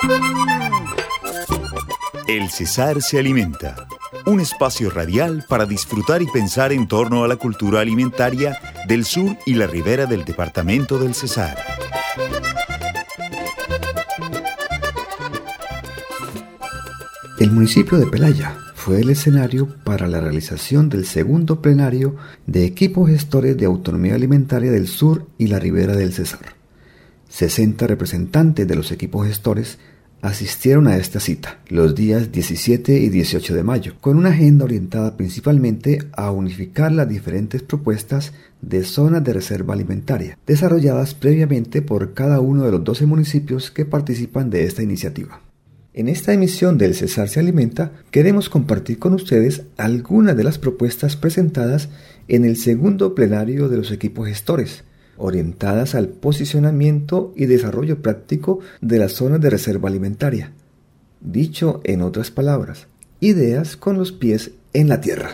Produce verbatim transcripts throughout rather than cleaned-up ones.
El Cesar se alimenta. Un espacio radial para disfrutar y pensar en torno a la cultura alimentaria del sur y la ribera del departamento del Cesar. El municipio de Pelaya fue el escenario para la realización del segundo plenario de equipos gestores de autonomía alimentaria del sur y la ribera del Cesar. sesenta representantes de los equipos gestores asistieron a esta cita los días diecisiete y dieciocho de mayo, con una agenda orientada principalmente a unificar las diferentes propuestas de zonas de reserva alimentaria, desarrolladas previamente por cada uno de los doce municipios que participan de esta iniciativa. En esta emisión del Cesar se Alimenta, queremos compartir con ustedes algunas de las propuestas presentadas en el segundo plenario de los equipos gestores, orientadas al posicionamiento y desarrollo práctico de las zonas de reserva alimentaria. Dicho en otras palabras, ideas con los pies en la tierra.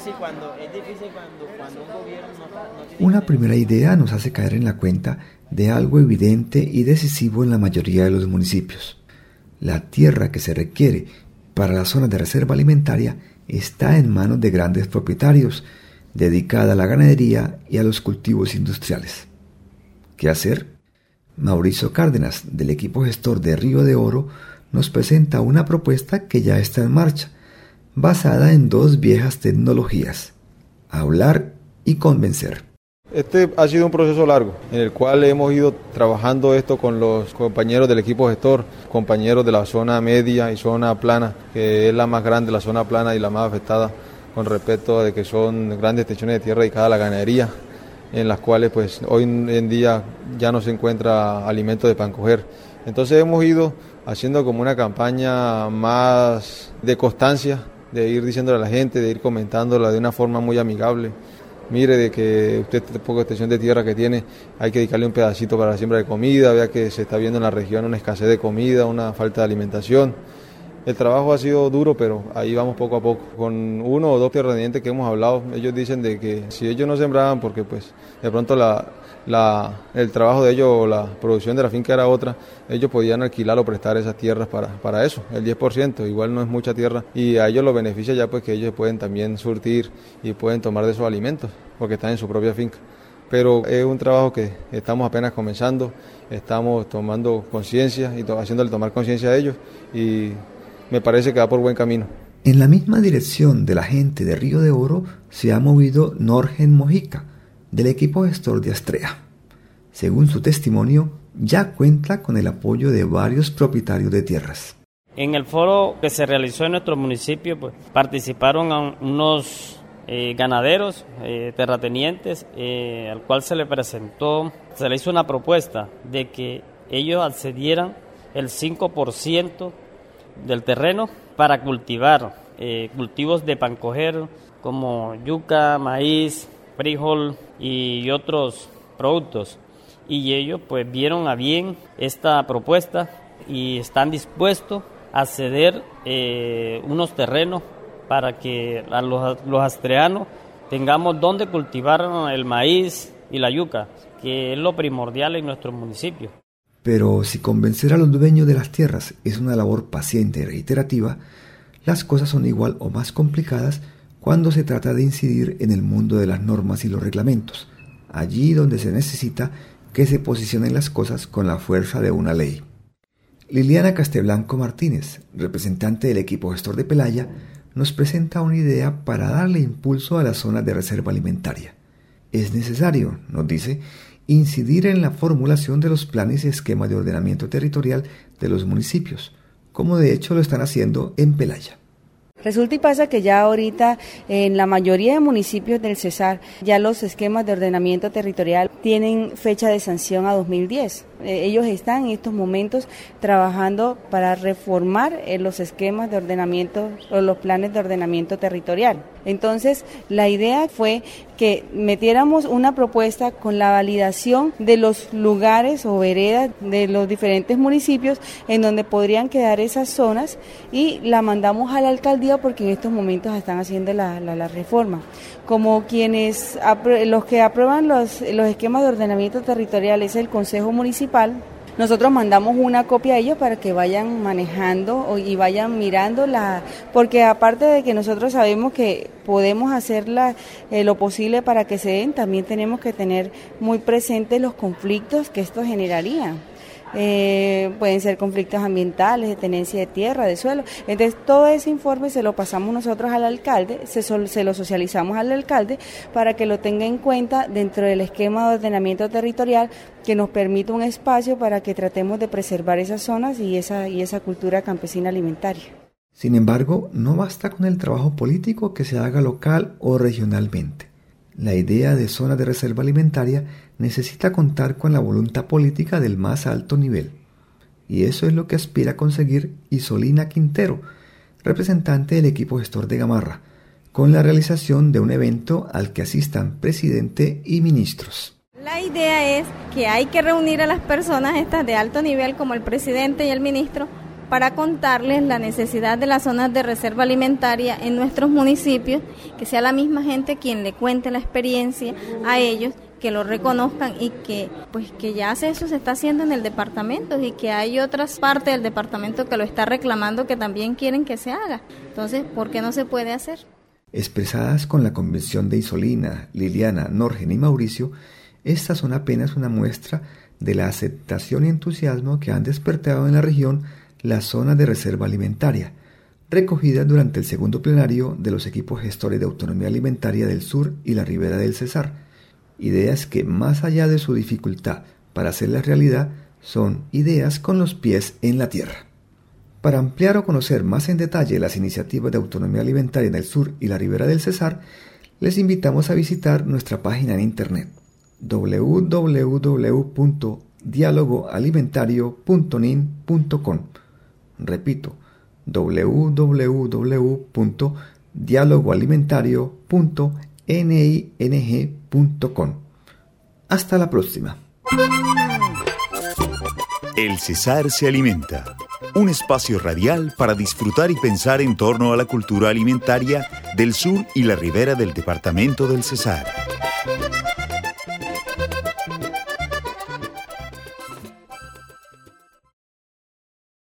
Una primera idea nos hace caer en la cuenta de algo evidente y decisivo en la mayoría de los municipios. La tierra que se requiere para las zonas de reserva alimentaria está en manos de grandes propietarios, dedicada a la ganadería y a los cultivos industriales. ¿Qué hacer? Mauricio Cárdenas, del equipo gestor de Río de Oro, nos presenta una propuesta que ya está en marcha, basada en dos viejas tecnologías: hablar y convencer. Este ha sido un proceso largo, en el cual hemos ido trabajando esto con los compañeros del equipo gestor, compañeros de la zona media y zona plana, que es la más grande, la zona plana y la más afectada con respecto a de que son grandes extensiones de tierra dedicadas a la ganadería, en las cuales pues hoy en día ya no se encuentra alimento de pan coger. Entonces hemos ido haciendo como una campaña más de constancia, de ir diciéndole a la gente, de ir comentándola de una forma muy amigable. Mire, de que usted esta poca extensión de tierra que tiene, hay que dedicarle un pedacito para la siembra de comida, vea que se está viendo en la región una escasez de comida, una falta de alimentación. El trabajo ha sido duro, pero ahí vamos poco a poco. Con uno o dos terratenientes que hemos hablado, ellos dicen de que si ellos no sembraban, porque pues de pronto la, la, el trabajo de ellos o la producción de la finca era otra, ellos podían alquilar o prestar esas tierras para, para eso, el diez por ciento, igual no es mucha tierra, y a ellos los beneficia ya pues que ellos pueden también surtir y pueden tomar de esos alimentos, porque están en su propia finca. Pero es un trabajo que estamos apenas comenzando, estamos tomando conciencia y to- haciéndole tomar conciencia a ellos, y me parece que va por buen camino. En la misma dirección de la gente de Río de Oro se ha movido Norgen Mojica, del equipo gestor de Astrea. Según su testimonio, ya cuenta con el apoyo de varios propietarios de tierras. En el foro que se realizó en nuestro municipio, pues, participaron unos eh, ganaderos, eh, terratenientes, eh, al cual se le presentó, se le hizo una propuesta de que ellos accedieran el cinco por ciento del terreno para cultivar eh, cultivos de pancoger como yuca, maíz, frijol y otros productos, y ellos pues vieron a bien esta propuesta y están dispuestos a ceder eh, unos terrenos para que a los, los astreanos tengamos donde cultivar el maíz y la yuca, que es lo primordial en nuestro municipio. Pero si convencer a los dueños de las tierras es una labor paciente y reiterativa, las cosas son igual o más complicadas cuando se trata de incidir en el mundo de las normas y los reglamentos, allí donde se necesita que se posicionen las cosas con la fuerza de una ley. Liliana Casteblanco Martínez, representante del equipo gestor de Pelaya, nos presenta una idea para darle impulso a las zonas de reserva alimentaria. Es necesario, nos dice, incidir en la formulación de los planes y esquemas de ordenamiento territorial de los municipios, como de hecho lo están haciendo en Pelaya. Resulta y pasa que ya ahorita en la mayoría de municipios del Cesar ya los esquemas de ordenamiento territorial tienen fecha de sanción a dos mil diez. Eh, ellos están en estos momentos trabajando para reformar eh, los esquemas de ordenamiento o los planes de ordenamiento territorial. Entonces, la idea fue que metiéramos una propuesta con la validación de los lugares o veredas de los diferentes municipios en donde podrían quedar esas zonas, y la mandamos a la alcaldía porque en estos momentos están haciendo la, la, la reforma. Como quienes, los que aprueban los, los esquemas de ordenamiento territorial es el Consejo Municipal, nosotros mandamos una copia a ellos para que vayan manejando y vayan mirando la, porque aparte de que nosotros sabemos que podemos hacer la, eh, lo posible para que se den, también tenemos que tener muy presentes los conflictos que esto generaría. Eh, pueden ser conflictos ambientales, de tenencia de tierra, de suelo. Entonces todo ese informe se lo pasamos nosotros al alcalde, se, sol, se lo socializamos al alcalde para que lo tenga en cuenta dentro del esquema de ordenamiento territorial que nos permita un espacio para que tratemos de preservar esas zonas y esa, y esa cultura campesina alimentaria. Sin embargo, no basta con el trabajo político que se haga local o regionalmente. La idea de zona de reserva alimentaria necesita contar con la voluntad política del más alto nivel. Y eso es lo que aspira a conseguir Isolina Quintero, representante del equipo gestor de Gamarra, con la realización de un evento al que asistan presidente y ministros. La idea es que hay que reunir a las personas estas de alto nivel como el presidente y el ministro para contarles la necesidad de las zonas de reserva alimentaria en nuestros municipios, que sea la misma gente quien le cuente la experiencia a ellos, que lo reconozcan y que pues que ya eso se está haciendo en el departamento y que hay otras partes del departamento que lo está reclamando que también quieren que se haga. Entonces, ¿por qué no se puede hacer? Expresadas con la convención de Isolina, Liliana, Norgen y Mauricio, estas son apenas una muestra de la aceptación y entusiasmo que han despertado en la región las zonas de reserva alimentaria, recogidas durante el segundo plenario de los equipos gestores de autonomía alimentaria del sur y la ribera del Cesar. Ideas que, más allá de su dificultad para hacerlas realidad, son ideas con los pies en la tierra. Para ampliar o conocer más en detalle las iniciativas de autonomía alimentaria en el sur y la ribera del Cesar, les invitamos a visitar nuestra página en internet doble u doble u doble u punto diálogo alimentario punto nin punto com. Repito, doble u doble u doble u punto diálogo alimentario punto ning punto com. Hasta la próxima. El Cesar se alimenta. Un espacio radial para disfrutar y pensar en torno a la cultura alimentaria del sur y la ribera del departamento del Cesar.